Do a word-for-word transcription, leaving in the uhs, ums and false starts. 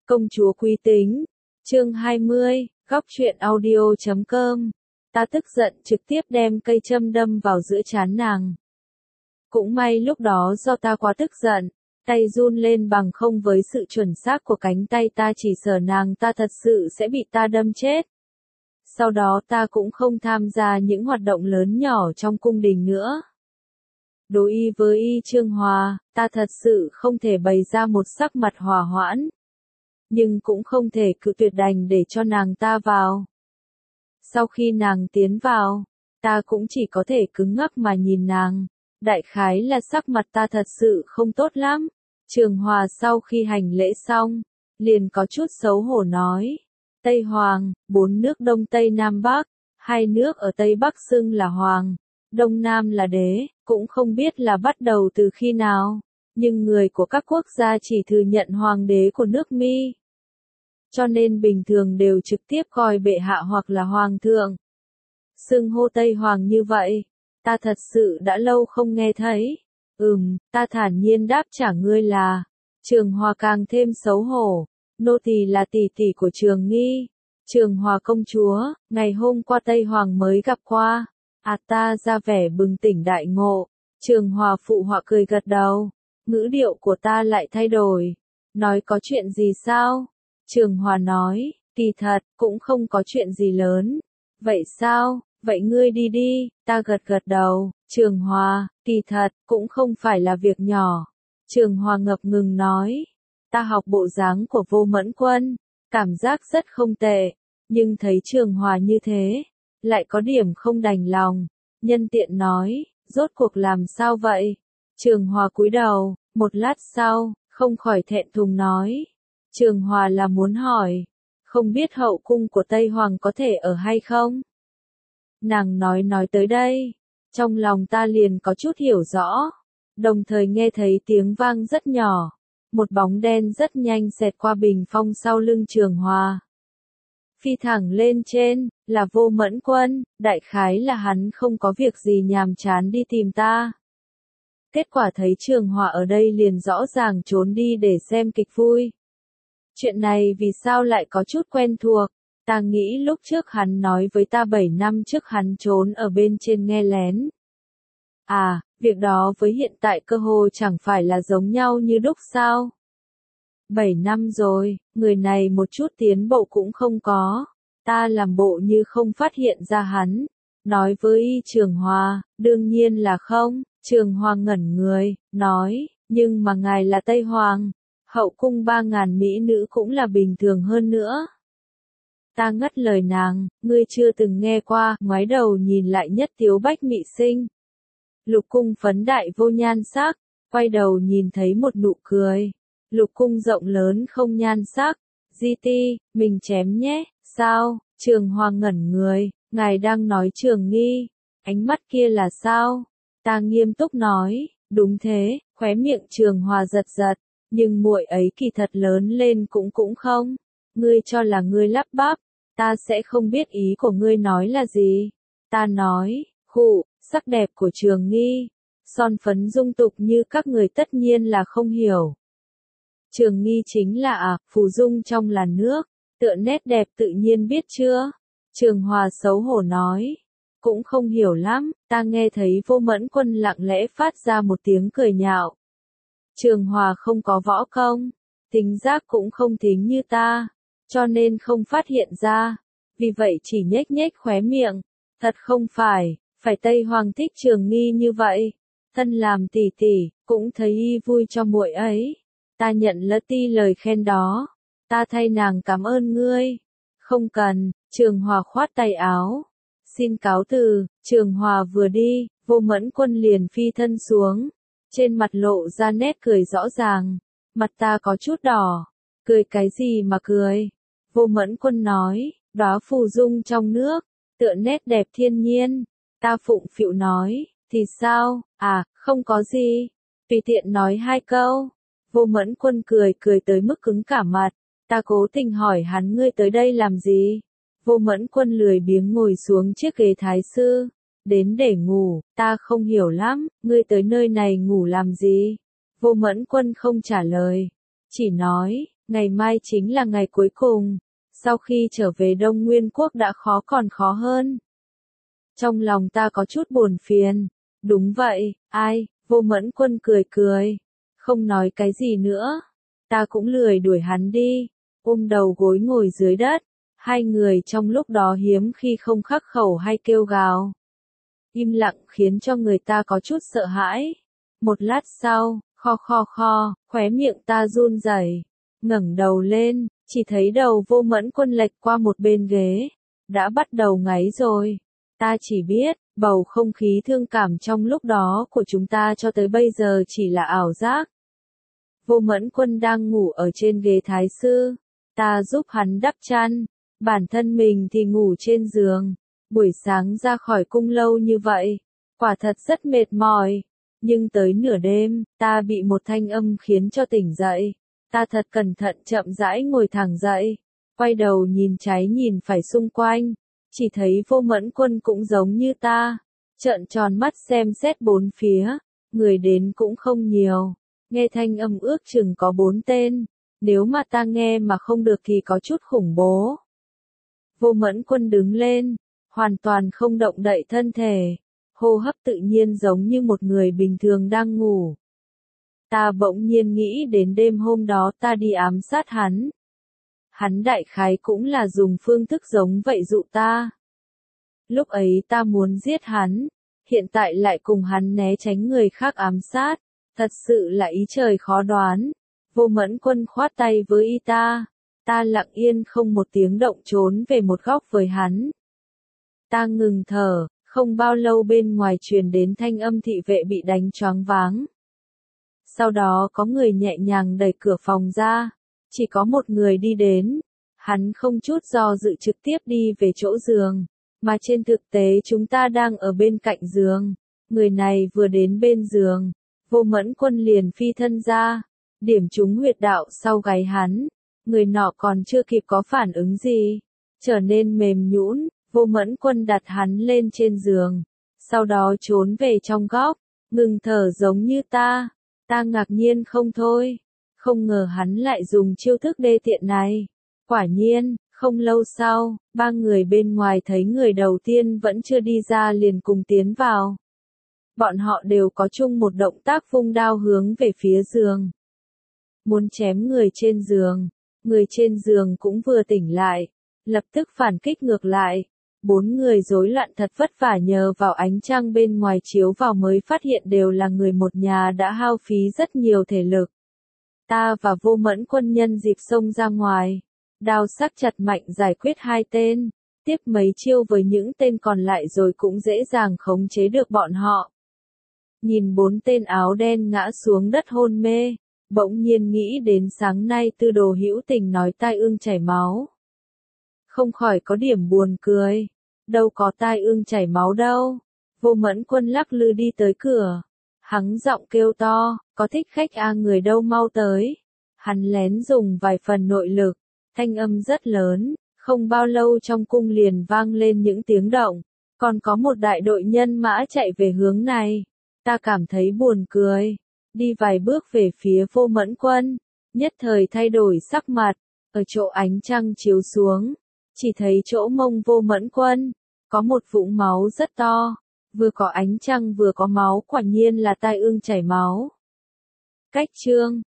Công chúa Quý Tính, chương hai mươi, góc truyện audio chấm com. Ta tức giận trực tiếp đem cây châm đâm vào giữa trán nàng. Cũng may lúc đó do ta quá tức giận, tay run lên bằng không với sự chuẩn xác của cánh tay ta chỉ sợ nàng ta thật sự sẽ bị ta đâm chết. Sau đó ta cũng không tham gia những hoạt động lớn nhỏ trong cung đình nữa. Đối y với y Trương Hòa, ta thật sự không thể bày ra một sắc mặt hòa hoãn. Nhưng cũng không thể cự tuyệt đành để cho nàng ta vào. Sau khi nàng tiến vào, ta cũng chỉ có thể cứng ngắc mà nhìn nàng. Đại khái là sắc mặt ta thật sự không tốt lắm. Trường Hòa sau khi hành lễ xong, liền có chút xấu hổ nói. Tây Hoàng, bốn nước Đông Tây Nam Bắc, hai nước ở Tây Bắc xưng là Hoàng, Đông Nam là đế, cũng không biết là bắt đầu từ khi nào. Nhưng người của các quốc gia chỉ thừa nhận hoàng đế của nước Mi. Cho nên bình thường đều trực tiếp coi bệ hạ hoặc là hoàng thượng. Xưng hô Tây Hoàng như vậy, ta thật sự đã lâu không nghe thấy. Ừm, ta thản nhiên đáp trả ngươi là. Trường Hòa càng thêm xấu hổ. Nô tỳ là tỷ tỷ của Trường Nghi. Trường Hòa công chúa, ngày hôm qua Tây Hoàng mới gặp qua. À ta ra vẻ bừng tỉnh đại ngộ. Trường Hòa phụ họa cười gật đầu. Ngữ điệu của ta lại thay đổi. Nói có chuyện gì sao? Trường Hòa nói, kỳ thật, cũng không có chuyện gì lớn. Vậy sao? Vậy ngươi đi đi, ta gật gật đầu. Trường Hòa, kỳ thật, cũng không phải là việc nhỏ. Trường Hòa ngập ngừng nói, ta học bộ dáng của Vô Mẫn Quân, cảm giác rất không tệ. Nhưng thấy Trường Hòa như thế, lại có điểm không đành lòng. Nhân tiện nói, rốt cuộc làm sao vậy? Trường Hòa cúi đầu, một lát sau, không khỏi thẹn thùng nói. Trường Hòa là muốn hỏi, không biết hậu cung của Tây Hoàng có thể ở hay không? Nàng nói nói tới đây, trong lòng ta liền có chút hiểu rõ, đồng thời nghe thấy tiếng vang rất nhỏ, một bóng đen rất nhanh xẹt qua bình phong sau lưng Trường Hòa. Phi thẳng lên trên, là Vô Mẫn Quân, đại khái là hắn không có việc gì nhàm chán đi tìm ta. Kết quả thấy Trường Hòa ở đây liền rõ ràng trốn đi để xem kịch vui. Chuyện này vì sao lại có chút quen thuộc, ta nghĩ lúc trước hắn nói với ta bảy năm trước hắn trốn ở bên trên nghe lén. À, việc đó với hiện tại cơ hồ chẳng phải là giống nhau như đúc sao? Bảy năm rồi, người này một chút tiến bộ cũng không có, ta làm bộ như không phát hiện ra hắn. Nói với Trường Hòa, đương nhiên là không. Trường Hòa ngẩn người, nói, nhưng mà ngài là Tây Hoàng. Hậu cung ba ngàn mỹ nữ cũng là bình thường hơn nữa. Ta ngắt lời nàng, ngươi chưa từng nghe qua, ngoái đầu nhìn lại nhất tiếu bách mị sinh. Lục cung phấn đại vô nhan sắc, quay đầu nhìn thấy một nụ cười. Lục cung rộng lớn không nhan sắc, di ti, mình chém nhé, sao? Trường Hòa ngẩn người, ngài đang nói Trường Nghi, ánh mắt kia là sao? Ta nghiêm túc nói, đúng thế, khóe miệng Trường Hòa giật giật. Nhưng muội ấy kỳ thật lớn lên cũng cũng không. Ngươi cho là ngươi lắp bắp, ta sẽ không biết ý của ngươi nói là gì. Ta nói, khụ, sắc đẹp của Trường Nghi, son phấn dung tục như các người tất nhiên là không hiểu. Trường Nghi chính là à, phù dung trong làn nước, tựa nét đẹp tự nhiên biết chưa? Trường Hòa xấu hổ nói, cũng không hiểu lắm, ta nghe thấy Vô Mẫn Quân lặng lẽ phát ra một tiếng cười nhạo. Trường Hòa không có võ công, tính giác cũng không thính như ta, cho nên không phát hiện ra, vì vậy chỉ nhếch nhếch khóe miệng, thật không phải, phải Tây Hoàng thích Trường Nghi như vậy, thân làm tỷ tỷ, cũng thấy y vui cho muội ấy, ta nhận lỡ ti lời khen đó, ta thay nàng cảm ơn ngươi, không cần. Trường Hòa khoát tay áo, xin cáo từ. Trường Hòa vừa đi, Vô Mẫn Quân liền phi thân xuống. Trên mặt lộ ra nét cười rõ ràng, mặt ta có chút đỏ, cười cái gì mà cười? Vô Mẫn Quân nói, đóa phù dung trong nước, tựa nét đẹp thiên nhiên. Ta phụng phịu nói, thì sao? À, không có gì, tùy tiện nói hai câu. Vô Mẫn Quân cười cười tới mức cứng cả mặt, ta cố tình hỏi hắn ngươi tới đây làm gì? Vô Mẫn Quân lười biếng ngồi xuống chiếc ghế thái sư. Đến để ngủ, ta không hiểu lắm, ngươi tới nơi này ngủ làm gì? Vô Mẫn Quân không trả lời, chỉ nói, Ngày mai chính là ngày cuối cùng, sau khi trở về Đông Nguyên Quốc đã khó còn khó hơn. Trong lòng ta có chút buồn phiền. Đúng vậy, ai, Vô Mẫn Quân cười cười, không nói cái gì nữa. Ta cũng lười đuổi hắn đi, ôm đầu gối ngồi dưới đất. Hai người trong lúc đó hiếm khi không khắc khẩu hay kêu gào. Im lặng khiến cho người ta có chút sợ hãi. Một lát sau, kho kho kho, khóe miệng ta run rẩy, ngẩng đầu lên, chỉ thấy đầu Vô Mẫn Quân lệch qua một bên ghế, đã bắt đầu ngáy rồi. Ta chỉ biết, bầu không khí thương cảm trong lúc đó của chúng ta cho tới bây giờ chỉ là ảo giác. Vô Mẫn Quân đang ngủ ở trên ghế thái sư, ta giúp hắn đắp chăn, bản thân mình thì ngủ trên giường. Buổi sáng ra khỏi cung lâu như vậy, quả thật rất mệt mỏi, nhưng tới nửa đêm, ta bị một thanh âm khiến cho tỉnh dậy. Ta thật cẩn thận chậm rãi ngồi thẳng dậy, quay đầu nhìn trái nhìn phải xung quanh, chỉ thấy Vô Mẫn Quân cũng giống như ta, trợn tròn mắt xem xét bốn phía, người đến cũng không nhiều, nghe thanh âm ước chừng có bốn tên, nếu mà ta nghe mà không được thì có chút khủng bố. Vô Mẫn Quân đứng lên, hoàn toàn không động đậy thân thể, hô hấp tự nhiên giống như một người bình thường đang ngủ. Ta bỗng nhiên nghĩ đến đêm hôm đó ta đi ám sát hắn. Hắn đại khái cũng là dùng phương thức giống vậy dụ ta. Lúc ấy ta muốn giết hắn, hiện tại lại cùng hắn né tránh người khác ám sát, thật sự là ý trời khó đoán. Vô Mẫn Quân khoát tay với y ta, ta lặng yên không một tiếng động trốn về một góc với hắn. Ta ngừng thở, không bao lâu bên ngoài truyền đến thanh âm thị vệ bị đánh choáng váng. Sau đó có người nhẹ nhàng đẩy cửa phòng ra, chỉ có một người đi đến, hắn không chút do dự trực tiếp đi về chỗ giường, mà trên thực tế chúng ta đang ở bên cạnh giường. Người này vừa đến bên giường, Vô Mẫn Quân liền phi thân ra, điểm trúng huyệt đạo sau gáy hắn, người nọ còn chưa kịp có phản ứng gì, trở nên mềm nhũn. Vô Mẫn Quân đặt hắn lên trên giường, sau đó trốn về trong góc, ngừng thở giống như ta. Ta ngạc nhiên không thôi, không ngờ hắn lại dùng chiêu thức đê tiện này. Quả nhiên, không lâu sau, ba người bên ngoài thấy người đầu tiên vẫn chưa đi ra liền cùng tiến vào. Bọn họ đều có chung một động tác vung đao hướng về phía giường, muốn chém người trên giường. Người trên giường cũng vừa tỉnh lại, lập tức phản kích ngược lại. Bốn người rối loạn thật vất vả nhờ vào ánh trăng bên ngoài chiếu vào mới phát hiện đều là người một nhà đã hao phí rất nhiều thể lực. Ta và Vô Mẫn Quân nhân dịp xông ra ngoài, đao sắc chặt mạnh giải quyết hai tên, tiếp mấy chiêu với những tên còn lại rồi cũng dễ dàng khống chế được bọn họ. Nhìn bốn tên áo đen ngã xuống đất hôn mê, bỗng nhiên nghĩ đến sáng nay Tư Đồ Hữu Tình nói tai ương chảy máu. Không khỏi có điểm buồn cười, đâu có tai ương chảy máu đâu. Vô Mẫn Quân lắc lư đi tới cửa, hắng giọng kêu to, có thích khách a người đâu mau tới. Hắn lén dùng vài phần nội lực, thanh âm rất lớn, không bao lâu trong cung liền vang lên những tiếng động, còn có một đại đội nhân mã chạy về hướng này. Ta cảm thấy buồn cười, đi vài bước về phía Vô Mẫn Quân, nhất thời thay đổi sắc mặt, ở chỗ ánh trăng chiếu xuống, chỉ thấy chỗ mông Vô Mẫn Quân, có một vũng máu rất to, vừa có ánh trăng vừa có máu, quả nhiên là tai ương chảy máu. Cách chương